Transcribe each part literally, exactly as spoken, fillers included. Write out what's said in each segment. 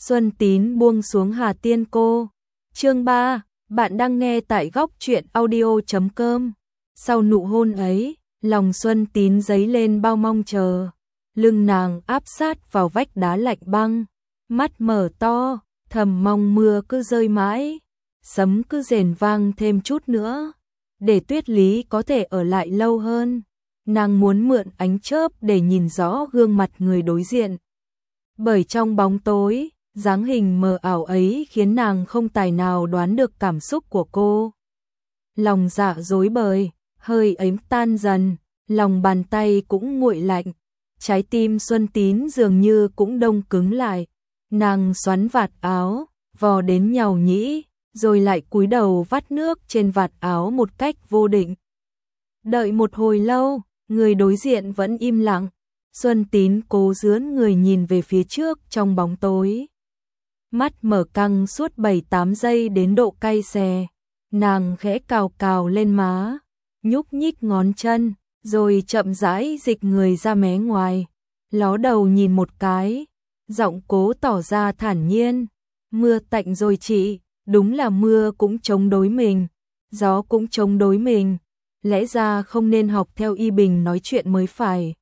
Xuân Tín buông xuống Hà Tiên Cô. Chương ba, bạn đang nghe tại góc truyện audio chấm com. Sau nụ hôn ấy, lòng Xuân Tín dấy lên bao mong chờ. Lưng nàng áp sát vào vách đá lạnh băng, mắt mở to, thầm mong mưa cứ rơi mãi, sấm cứ rền vang thêm chút nữa, để Tuyết Lý có thể ở lại lâu hơn. Nàng muốn mượn ánh chớp để nhìn rõ gương mặt người đối diện. Bởi trong bóng tối, dáng hình mờ ảo ấy khiến nàng không tài nào đoán được cảm xúc của cô. Lòng dạ rối bời, hơi ấm tan dần, lòng bàn tay cũng nguội lạnh, trái tim Xuân Tín dường như cũng đông cứng lại. Nàng xoắn vạt áo, vò đến nhàu nhĩ, rồi lại cúi đầu vắt nước trên vạt áo một cách vô định. Đợi một hồi lâu, người đối diện vẫn im lặng. Xuân Tín cố dướn người nhìn về phía trước trong bóng tối. Mắt mở căng suốt bảy tám giây đến độ cay xè. Nàng khẽ cào cào lên má, nhúc nhích ngón chân, rồi chậm rãi dịch người ra mé ngoài. Ló đầu nhìn một cái, giọng cố tỏ ra thản nhiên. Mưa tạnh rồi chị, đúng là mưa cũng chống đối mình, gió cũng chống đối mình. Lẽ ra không nên học theo Y Bình nói chuyện mới phải.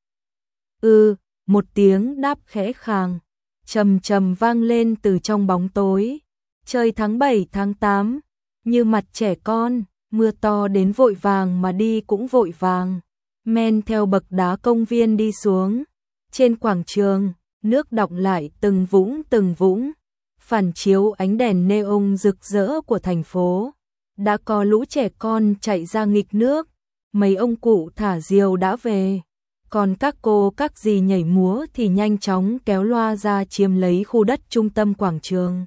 Ừ, một tiếng đáp khẽ khàng, trầm trầm vang lên từ trong bóng tối. Trời tháng bảy tháng tám, như mặt trẻ con, mưa to đến vội vàng mà đi cũng vội vàng. Men theo bậc đá công viên đi xuống. Trên quảng trường, nước đọng lại từng vũng từng vũng, phản chiếu ánh đèn neon rực rỡ của thành phố. Đã có lũ trẻ con chạy ra nghịch nước, mấy ông cụ thả diều đã về. Còn các cô các dì nhảy múa thì nhanh chóng kéo loa ra chiếm lấy khu đất trung tâm quảng trường.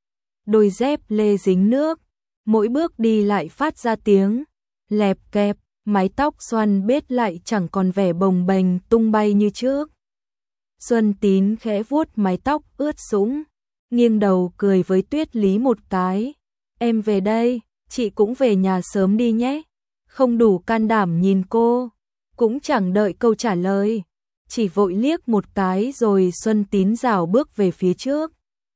Đôi dép lê dính nước, mỗi bước đi lại phát ra tiếng lẹp kẹp, mái tóc xoăn bết lại chẳng còn vẻ bồng bềnh tung bay như trước. Xuân Tín khẽ vuốt mái tóc ướt sũng, nghiêng đầu cười với Tuyết Lý một cái. Em về đây, chị cũng về nhà sớm đi nhé. Không đủ can đảm nhìn cô, cũng chẳng đợi câu trả lời, chỉ vội liếc một cái rồi Xuân Tín rảo bước về phía trước.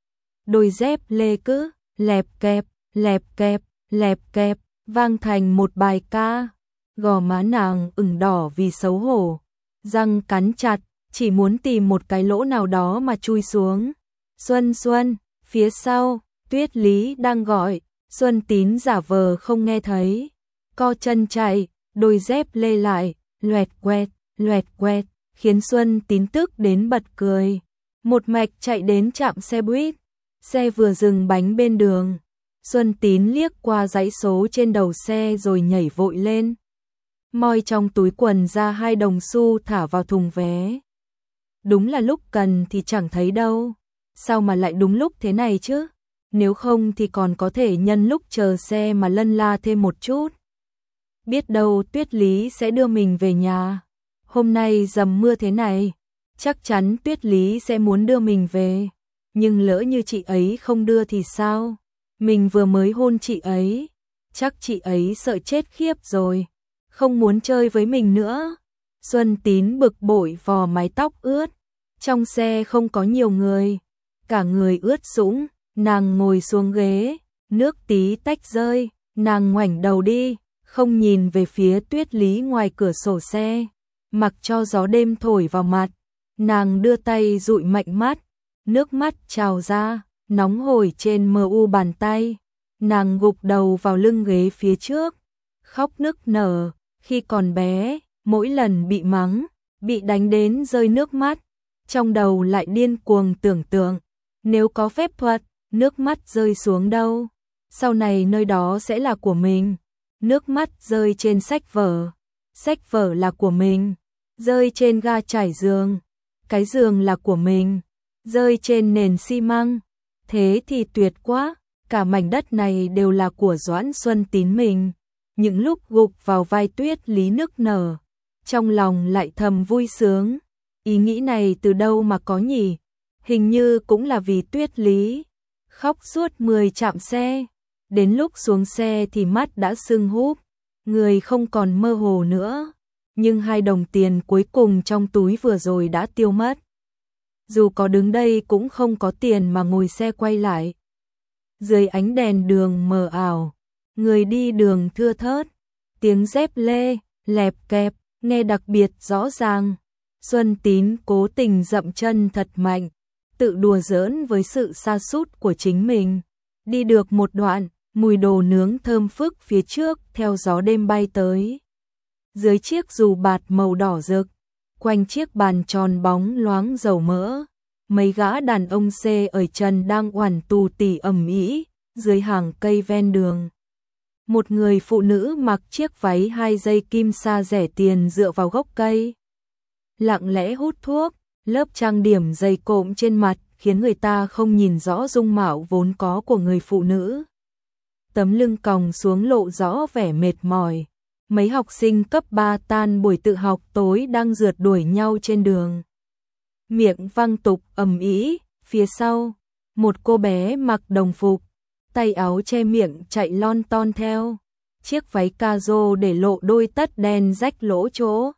Đôi dép lê cứ lẹp kẹp, lẹp kẹp, lẹp kẹp, vang thành một bài ca. Gò má nàng ửng đỏ vì xấu hổ, răng cắn chặt, chỉ muốn tìm một cái lỗ nào đó mà chui xuống. Xuân Xuân, phía sau, Tuyết Lý đang gọi. Xuân Tín giả vờ không nghe thấy, co chân chạy, đôi dép lê lại, loẹt quẹt, loẹt quẹt, khiến Xuân Tín tức đến bật cười. Một mạch chạy đến trạm xe buýt, xe vừa dừng bánh bên đường. Xuân Tín liếc qua dãy số trên đầu xe rồi nhảy vội lên, moi trong túi quần ra hai đồng xu thả vào thùng vé. Đúng là lúc cần thì chẳng thấy đâu, sao mà lại đúng lúc thế này chứ? Nếu không thì còn có thể nhân lúc chờ xe mà lân la thêm một chút. Biết đâu Tuyết Lý sẽ đưa mình về nhà. Hôm nay dầm mưa thế này, chắc chắn Tuyết Lý sẽ muốn đưa mình về. Nhưng lỡ như chị ấy không đưa thì sao? Mình vừa mới hôn chị ấy, chắc chị ấy sợ chết khiếp rồi, không muốn chơi với mình nữa. Xuân Tín bực bội vò mái tóc ướt. Trong xe không có nhiều người, cả người ướt sũng. Nàng ngồi xuống ghế, nước tí tách rơi, nàng ngoảnh đầu đi, không nhìn về phía Tuyết Lý ngoài cửa sổ xe, mặc cho gió đêm thổi vào mặt. Nàng đưa tay dụi mạnh mắt, nước mắt trào ra, nóng hổi trên mờ u bàn tay. Nàng gục đầu vào lưng ghế phía trước, khóc nức nở. Khi còn bé, mỗi lần bị mắng, bị đánh đến rơi nước mắt, trong đầu lại điên cuồng tưởng tượng, nếu có phép thuật, nước mắt rơi xuống đâu, sau này nơi đó sẽ là của mình. Nước mắt rơi trên sách vở, sách vở là của mình. Rơi trên ga trải giường, cái giường là của mình. Rơi trên nền xi măng, thế thì tuyệt quá, cả mảnh đất này đều là của Doãn Xuân Tín mình. Những lúc gục vào vai Tuyết Lý nức nở, trong lòng lại thầm vui sướng. Ý nghĩ này từ đâu mà có nhỉ? Hình như cũng là vì Tuyết Lý. Khóc suốt mười trạm xe, đến lúc xuống xe thì mắt đã sưng húp, người không còn mơ hồ nữa, nhưng hai đồng tiền cuối cùng trong túi vừa rồi đã tiêu mất. dù có đứng đây cũng không có tiền mà ngồi xe quay lại. Dưới ánh đèn đường mờ ảo, người đi đường thưa thớt, tiếng dép lê, lẹp kẹp, nghe đặc biệt rõ ràng. Xuân Tín cố tình dậm chân thật mạnh, tự đùa giỡn với sự sa sút của chính mình. Đi được một đoạn, mùi đồ nướng thơm phức phía trước theo gió đêm bay tới. Dưới chiếc dù bạt màu đỏ rực, quanh chiếc bàn tròn bóng loáng dầu mỡ, mấy gã đàn ông xê ở chân đang oằn tù tỉ ầm ĩ dưới hàng cây ven đường. Một người phụ nữ mặc chiếc váy hai dây kim sa rẻ tiền dựa vào gốc cây, lặng lẽ hút thuốc, lớp trang điểm dày cộm trên mặt khiến người ta không nhìn rõ dung mạo vốn có của người phụ nữ. Tấm lưng còng xuống lộ rõ vẻ mệt mỏi. Mấy học sinh cấp ba tan buổi tự học tối đang rượt đuổi nhau trên đường. Miệng văng tục ầm ĩ, phía sau, một cô bé mặc đồng phục, tay áo che miệng chạy lon ton theo. Chiếc váy caro để lộ đôi tất đen rách lỗ chỗ.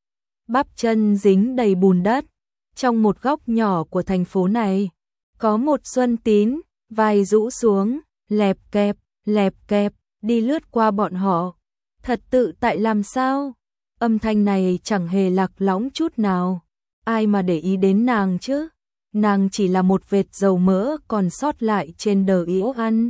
Bắp chân dính đầy bùn đất. Trong một góc nhỏ của thành phố này, có một Xuân Tín, vai rũ xuống, lẹp kẹp, lẹp kẹp, đi lướt qua bọn họ. Thật tự tại làm sao? Âm thanh này chẳng hề lạc lõng chút nào. Ai mà để ý đến nàng chứ? Nàng chỉ là một vệt dầu mỡ còn sót lại trên đờ yếu ăn.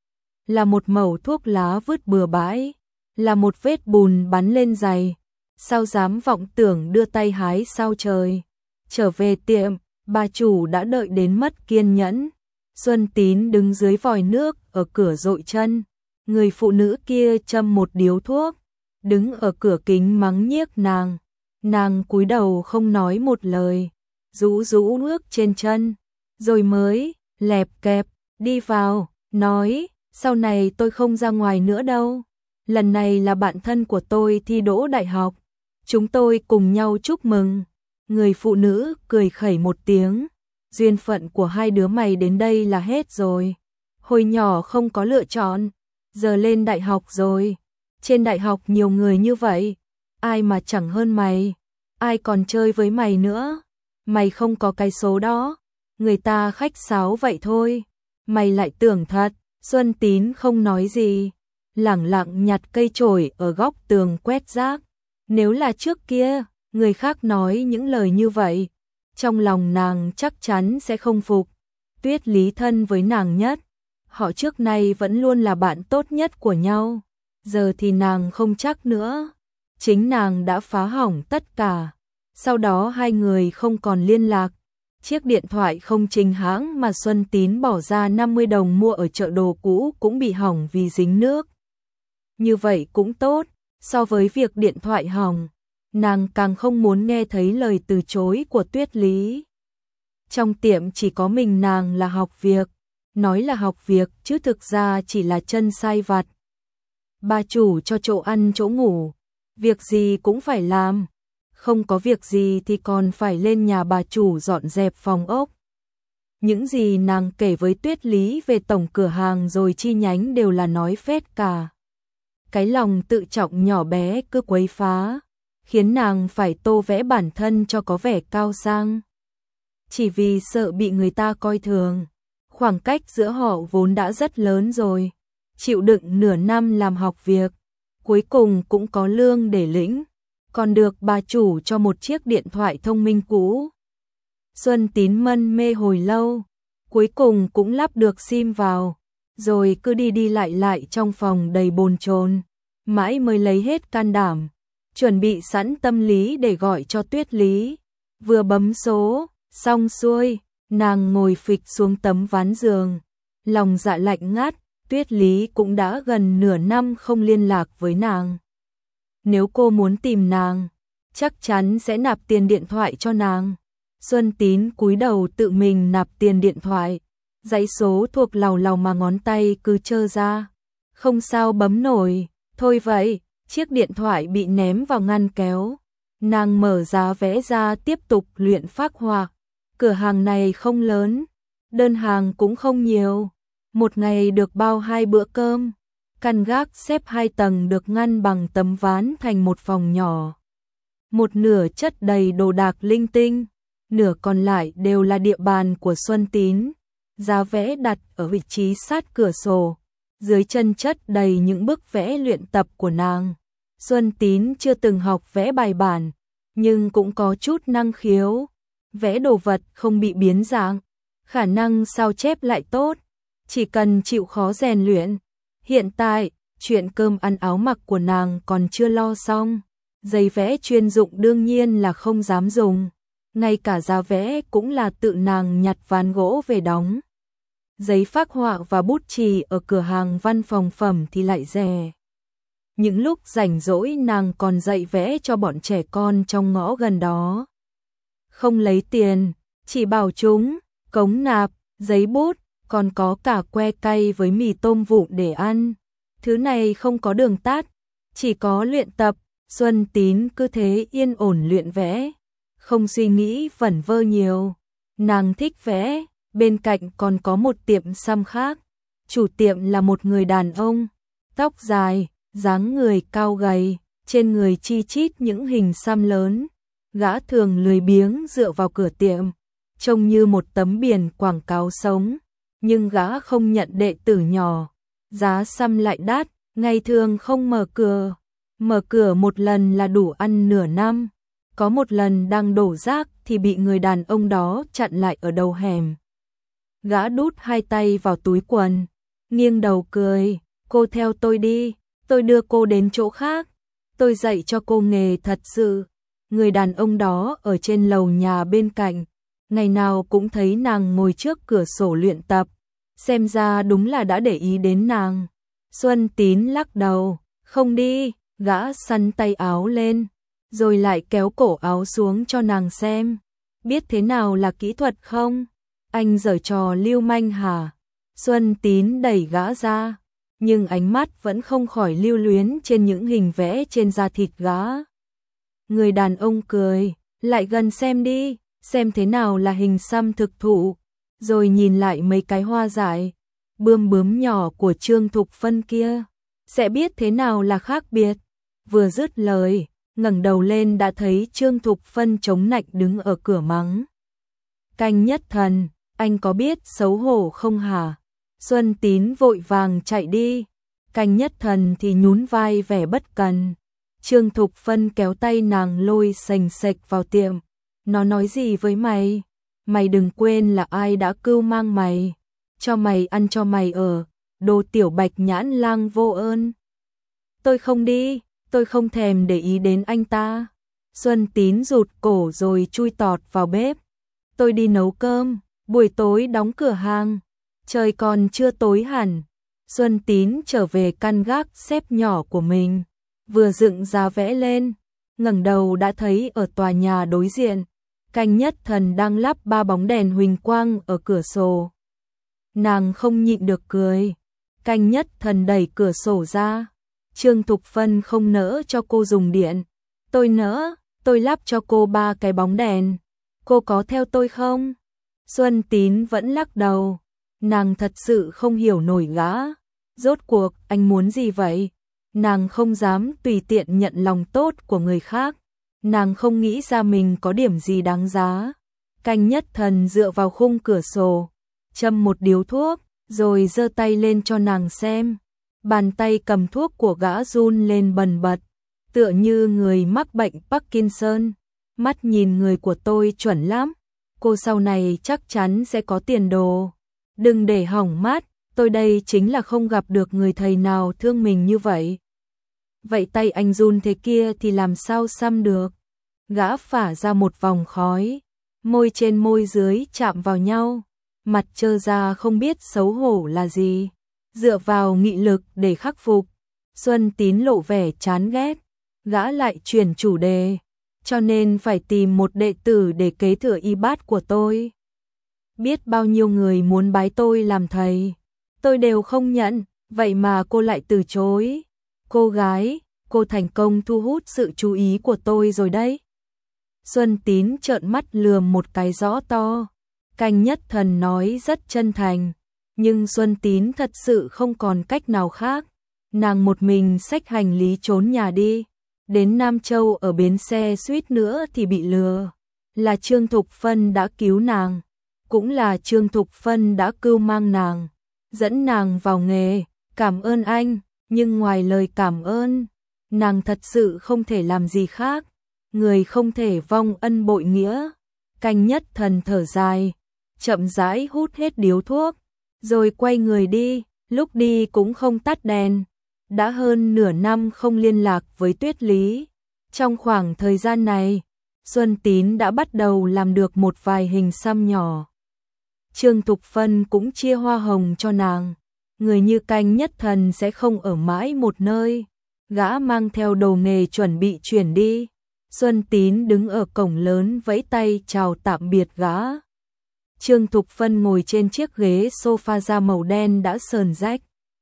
Là một mẩu thuốc lá vứt bừa bãi. Là một vết bùn bắn lên giày. Sao dám vọng tưởng đưa tay hái sao trời? Trở về tiệm, bà chủ đã đợi đến mất kiên nhẫn. Xuân Tín đứng dưới vòi nước ở cửa dội chân. Người phụ nữ kia châm một điếu thuốc, đứng ở cửa kính mắng nhiếc nàng. Nàng cúi đầu không nói một lời, rũ rũ nước trên chân, rồi mới lẹp kẹp đi vào, nói: "Sau này tôi không ra ngoài nữa đâu. Lần này là bạn thân của tôi thi đỗ đại học, chúng tôi cùng nhau chúc mừng." Người phụ nữ cười khẩy một tiếng: "Duyên phận của hai đứa mày đến đây là hết rồi. Hồi nhỏ không có lựa chọn, giờ lên đại học rồi. Trên đại học nhiều người như vậy, ai mà chẳng hơn mày, ai còn chơi với mày nữa. Mày không có cái số đó, người ta khách sáo vậy thôi. Mày lại tưởng thật." Xuân Tín không nói gì, lẳng lặng nhặt cây chổi ở góc tường quét rác. Nếu là trước kia, người khác nói những lời như vậy, trong lòng nàng chắc chắn sẽ không phục. Tuyết Lý thân với nàng nhất, họ trước nay vẫn luôn là bạn tốt nhất của nhau, giờ thì nàng không chắc nữa. Chính nàng đã phá hỏng tất cả. Sau đó hai người không còn liên lạc. Chiếc điện thoại không chính hãng mà Xuân Tín bỏ ra năm mươi đồng mua ở chợ đồ cũ cũng bị hỏng vì dính nước. Như vậy cũng tốt, so với việc điện thoại hỏng, nàng càng không muốn nghe thấy lời từ chối của Tuyết Lý. Trong tiệm chỉ có mình nàng là học việc, nói là học việc chứ thực ra chỉ là chân sai vặt. Bà chủ cho chỗ ăn chỗ ngủ, việc gì cũng phải làm, không có việc gì thì còn phải lên nhà bà chủ dọn dẹp phòng ốc. Những gì nàng kể với Tuyết Lý về tổng cửa hàng rồi chi nhánh đều là nói phét cả. Cái lòng tự trọng nhỏ bé cứ quấy phá, khiến nàng phải tô vẽ bản thân cho có vẻ cao sang. Chỉ vì sợ bị người ta coi thường, khoảng cách giữa họ vốn đã rất lớn rồi. Chịu đựng nửa năm làm học việc, cuối cùng cũng có lương để lĩnh, còn được bà chủ cho một chiếc điện thoại thông minh cũ. Xuân Tín mân mê hồi lâu, cuối cùng cũng lắp được sim vào, rồi cứ đi đi lại lại trong phòng đầy bồn chồn, mãi mới lấy hết can đảm, chuẩn bị sẵn tâm lý để gọi cho Tuyết Lý. Vừa bấm số, xong xuôi, nàng ngồi phịch xuống tấm ván giường, lòng dạ lạnh ngắt. Tuyết Lý cũng đã gần nửa năm không liên lạc với nàng. Nếu cô muốn tìm nàng, chắc chắn sẽ nạp tiền điện thoại cho nàng. Xuân Tín cúi đầu tự mình nạp tiền điện thoại, dãy số thuộc lầu lầu mà ngón tay cứ trơ ra, không sao bấm nổi. Thôi vậy, chiếc điện thoại bị ném vào ngăn kéo. Nàng mở giá vẽ ra tiếp tục luyện phác họa. Cửa hàng này không lớn, đơn hàng cũng không nhiều. Một ngày được bao hai bữa cơm. Căn gác xếp hai tầng được ngăn bằng tấm ván thành một phòng nhỏ. Một nửa chất đầy đồ đạc linh tinh, nửa còn lại đều là địa bàn của Xuân Tín. Giá vẽ đặt ở vị trí sát cửa sổ, dưới chân chất đầy những bức vẽ luyện tập của nàng. Xuân Tín chưa từng học vẽ bài bản, nhưng cũng có chút năng khiếu. Vẽ đồ vật không bị biến dạng, khả năng sao chép lại tốt, chỉ cần chịu khó rèn luyện. Hiện tại, chuyện cơm ăn áo mặc của nàng còn chưa lo xong, giấy vẽ chuyên dụng đương nhiên là không dám dùng, ngay cả giá vẽ cũng là tự nàng nhặt ván gỗ về đóng. Giấy phác họa và bút chì ở cửa hàng văn phòng phẩm thì lại rẻ. Những lúc rảnh rỗi nàng còn dạy vẽ cho bọn trẻ con trong ngõ gần đó. Không lấy tiền, chỉ bảo chúng, cống nạp, giấy bút, còn có cả que cay với mì tôm vụn để ăn. Thứ này không có đường tắt, chỉ có luyện tập. Xuân Tín cứ thế yên ổn luyện vẽ, không suy nghĩ vẩn vơ nhiều. Nàng thích vẽ, bên cạnh còn có một tiệm xăm khác. Chủ tiệm là một người đàn ông, tóc dài, dáng người cao gầy, trên người chi chít những hình xăm lớn. Gã thường lười biếng dựa vào cửa tiệm, trông như một tấm biển quảng cáo sống, nhưng gã không nhận đệ tử nhỏ. Giá xăm lại đắt, ngày thường không mở cửa. Mở cửa một lần là đủ ăn nửa năm. Có một lần đang đổ rác thì bị người đàn ông đó chặn lại ở đầu hẻm. Gã đút hai tay vào túi quần, nghiêng đầu cười, cô theo tôi đi, tôi đưa cô đến chỗ khác, tôi dạy cho cô nghề thật sự. Người đàn ông đó ở trên lầu nhà bên cạnh, ngày nào cũng thấy nàng ngồi trước cửa sổ luyện tập, xem ra đúng là đã để ý đến nàng. Xuân Tín lắc đầu, không đi, gã xắn tay áo lên, rồi lại kéo cổ áo xuống cho nàng xem. Biết thế nào là kỹ thuật không? Anh giở trò lưu manh hả? Xuân Tín đẩy gã ra, nhưng ánh mắt vẫn không khỏi lưu luyến trên những hình vẽ trên da thịt gã. Người đàn ông cười, lại gần xem đi, xem thế nào là hình xăm thực thụ, rồi nhìn lại mấy cái hoa dại, bươm bướm nhỏ của Trương Thục Phân kia, sẽ biết thế nào là khác biệt. Vừa dứt lời, ngẩng đầu lên đã thấy Trương Thục Phân chống nạnh đứng ở cửa mắng. Canh Nhất Thần, anh có biết xấu hổ không hả? Xuân Tín vội vàng chạy đi, Canh Nhất Thần thì nhún vai vẻ bất cần. Trương Thục Phân kéo tay nàng lôi sành sạch vào tiệm. Nó nói gì với mày? Mày đừng quên là ai đã cưu mang mày, cho mày ăn cho mày ở, đồ tiểu bạch nhãn lang vô ơn. Tôi không đi, tôi không thèm để ý đến anh ta. Xuân Tín rụt cổ rồi chui tọt vào bếp. Tôi đi nấu cơm, buổi tối đóng cửa hàng, trời còn chưa tối hẳn. Xuân Tín trở về căn gác xếp nhỏ của mình, vừa dựng giá vẽ lên, ngẩng đầu đã thấy ở tòa nhà đối diện, Canh Nhất Thần đang lắp ba bóng đèn huỳnh quang ở cửa sổ. Nàng không nhịn được cười. Canh Nhất Thần đẩy cửa sổ ra. Trương Thục Phân không nỡ cho cô dùng điện. Tôi nỡ, tôi lắp cho cô ba cái bóng đèn. Cô có theo tôi không? Xuân Tín vẫn lắc đầu. Nàng thật sự không hiểu nổi gã. Rốt cuộc anh muốn gì vậy? Nàng không dám tùy tiện nhận lòng tốt của người khác. Nàng không nghĩ ra mình có điểm gì đáng giá. Canh Nhất Thần dựa vào khung cửa sổ, châm một điếu thuốc, rồi giơ tay lên cho nàng xem. Bàn tay cầm thuốc của gã run lên bần bật, tựa như người mắc bệnh Parkinson. Mắt nhìn người của tôi chuẩn lắm, cô sau này chắc chắn sẽ có tiền đồ. Đừng để hỏng mắt, tôi đây chính là không gặp được người thầy nào thương mình như vậy. Vậy tay anh run thế kia thì làm sao xăm được? Gã phả ra một vòng khói, môi trên môi dưới chạm vào nhau, mặt trơ ra không biết xấu hổ là gì. Dựa vào nghị lực để khắc phục. Xuân Tín lộ vẻ chán ghét, gã lại chuyển chủ đề, cho nên phải tìm một đệ tử để kế thừa y bát của tôi. Biết bao nhiêu người muốn bái tôi làm thầy, tôi đều không nhận, vậy mà cô lại từ chối. Cô gái, cô thành công thu hút sự chú ý của tôi rồi đấy. Xuân Tín trợn mắt lườm một cái rõ to. Canh Nhất Thần nói rất chân thành, nhưng Xuân Tín thật sự không còn cách nào khác. Nàng một mình xách hành lý trốn nhà đi, đến Nam Châu ở bến xe suýt nữa thì bị lừa. là Trương Thục Phân đã cứu nàng, cũng là Trương Thục Phân đã cưu mang nàng, dẫn nàng vào nghề, cảm ơn anh, nhưng ngoài lời cảm ơn, nàng thật sự không thể làm gì khác, người không thể vong ân bội nghĩa. Canh Nhất Thần thở dài, chậm rãi hút hết điếu thuốc, rồi quay người đi, lúc đi cũng không tắt đèn. Đã hơn nửa năm không liên lạc với Tuyết Lý. Trong khoảng thời gian này, Xuân Tín đã bắt đầu làm được một vài hình xăm nhỏ. Trương Thục Phân cũng chia hoa hồng cho nàng. Người như Canh Nhất Thần sẽ không ở mãi một nơi. Gã mang theo đồ nghề chuẩn bị chuyển đi. Xuân Tín đứng ở cổng lớn vẫy tay chào tạm biệt gã. Trương Thục Phân ngồi trên chiếc ghế sofa da màu đen đã sờn rách.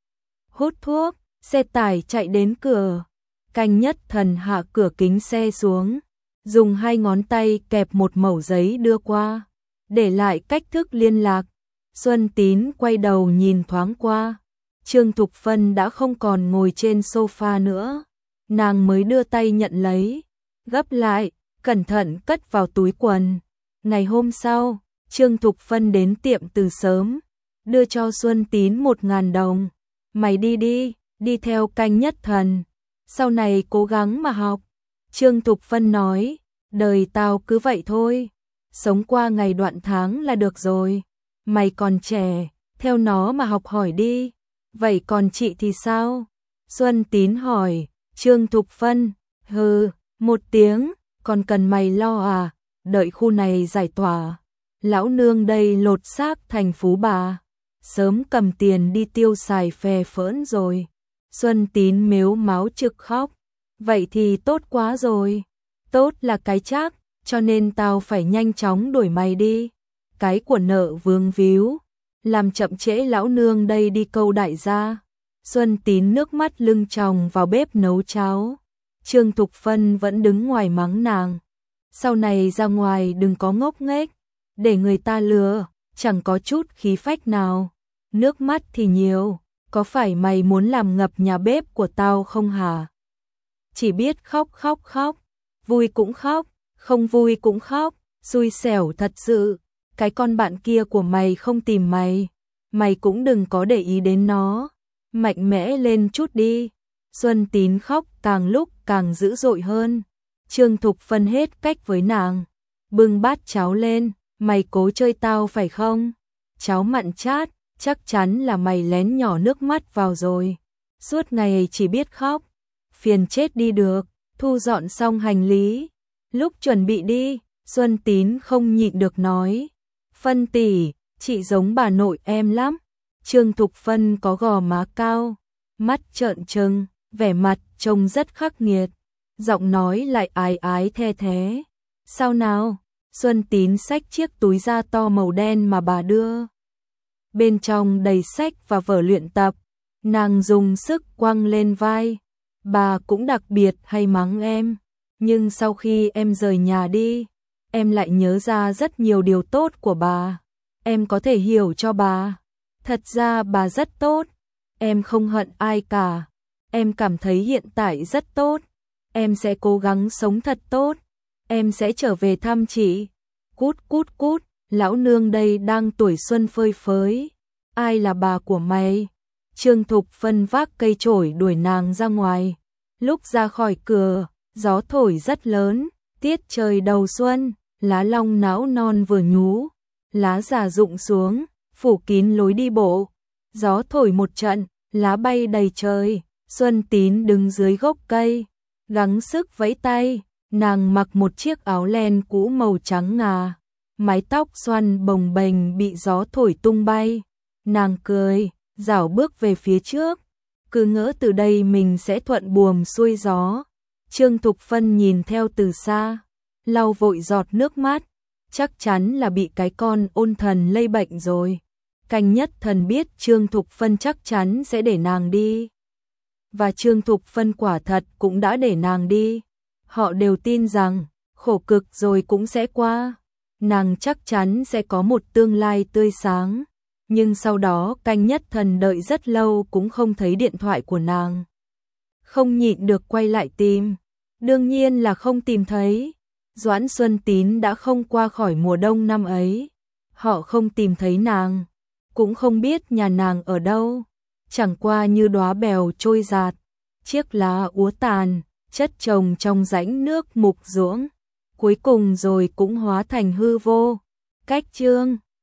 Hút thuốc, xe tải chạy đến cửa. Canh Nhất Thần hạ cửa kính xe xuống, dùng hai ngón tay kẹp một mẩu giấy đưa qua, để lại cách thức liên lạc. Xuân Tín quay đầu nhìn thoáng qua. Trương Thục Phân đã không còn ngồi trên sofa nữa. Nàng mới đưa tay nhận lấy, gấp lại, cẩn thận cất vào túi quần. Ngày hôm sau, Trương Thục Phân đến tiệm từ sớm, đưa cho Xuân Tín một ngàn đồng. Mày đi đi, đi theo Canh Nhất Thần. Sau này cố gắng mà học. Trương Thục Phân nói, đời tao cứ vậy thôi. Sống qua ngày đoạn tháng là được rồi. Mày còn trẻ, theo nó mà học hỏi đi. Vậy còn chị thì sao? Xuân Tín hỏi. Trương Thục Phân, hừ, một tiếng, còn cần mày lo à? Đợi khu này giải tỏa, lão nương đây lột xác thành phú bà, sớm cầm tiền đi tiêu xài phè phỡn rồi. Xuân Tín mếu máo trực khóc. Vậy thì tốt quá rồi. Tốt là cái chắc, cho nên tao phải nhanh chóng đuổi mày đi. Cái của nợ vương víu, làm chậm trễ lão nương đây đi câu đại gia. Xuân Tín nước mắt lưng tròng vào bếp nấu cháo. Trương Thục Phân vẫn đứng ngoài mắng nàng. Sau này ra ngoài đừng có ngốc nghếch, để người ta lừa, chẳng có chút khí phách nào. Nước mắt thì nhiều, có phải mày muốn làm ngập nhà bếp của tao không hả? Chỉ biết khóc khóc khóc, vui cũng khóc, không vui cũng khóc, xui xẻo thật sự. Cái con bạn kia của mày không tìm mày, mày cũng đừng có để ý đến nó. Mạnh mẽ lên chút đi. Xuân Tín khóc càng lúc càng dữ dội hơn. Trương Thục Phân hết cách với nàng, bưng bát cháo lên. Mày cố chơi tao phải không? Cháo mặn chát, chắc chắn là mày lén nhỏ nước mắt vào rồi. Suốt ngày chỉ biết khóc, phiền chết đi được. Thu dọn xong hành lý, lúc chuẩn bị đi, Xuân Tín không nhịn được nói. Phân tỷ, chị giống bà nội em lắm. Trương Thục Phân có gò má cao, mắt trợn trừng, vẻ mặt trông rất khắc nghiệt, giọng nói lại ái ái the thế. Sao nào? Xuân Tín xách chiếc túi da to màu đen mà bà đưa. Bên trong đầy sách và vở luyện tập, nàng dùng sức quăng lên vai. Bà cũng đặc biệt hay mắng em, nhưng sau khi em rời nhà đi, em lại nhớ ra rất nhiều điều tốt của bà. Em có thể hiểu cho bà. Thật ra bà rất tốt. Em không hận ai cả. Em cảm thấy hiện tại rất tốt. Em sẽ cố gắng sống thật tốt. Em sẽ trở về thăm chị. Cút cút cút, lão nương đây đang tuổi xuân phơi phới. Ai là bà của mày? Trương Thục Phân vác cây chổi đuổi nàng ra ngoài. Lúc ra khỏi cửa, gió thổi rất lớn. Tiết trời đầu xuân, lá long não non vừa nhú, lá già rụng xuống, phủ kín lối đi bộ. Gió thổi một trận, lá bay đầy trời. Xuân Tín đứng dưới gốc cây, gắng sức vẫy tay. Nàng mặc một chiếc áo len cũ màu trắng ngà, mái tóc xoăn bồng bềnh bị gió thổi tung bay. Nàng cười, rảo bước về phía trước, cứ ngỡ từ đây mình sẽ thuận buồm xuôi gió. Trương Thục Phân nhìn theo từ xa, lau vội giọt nước mắt, chắc chắn là bị cái con ôn thần lây bệnh rồi. Canh Nhất Thần biết Trương Thục Phân chắc chắn sẽ để nàng đi, và Trương Thục Phân quả thật cũng đã để nàng đi. Họ đều tin rằng khổ cực rồi cũng sẽ qua, nàng chắc chắn sẽ có một tương lai tươi sáng. Nhưng sau đó Canh Nhất Thần đợi rất lâu cũng không thấy điện thoại của nàng. Không nhịn được quay lại tìm, đương nhiên là không tìm thấy. Doãn Xuân Tín đã không qua khỏi mùa đông năm ấy. Họ không tìm thấy nàng, cũng không biết nhà nàng ở đâu, chẳng qua như đóa bèo trôi giạt, chiếc lá úa tàn, chất chồng trong rãnh nước mục ruỗng, cuối cùng rồi cũng hóa thành hư vô. Cách chương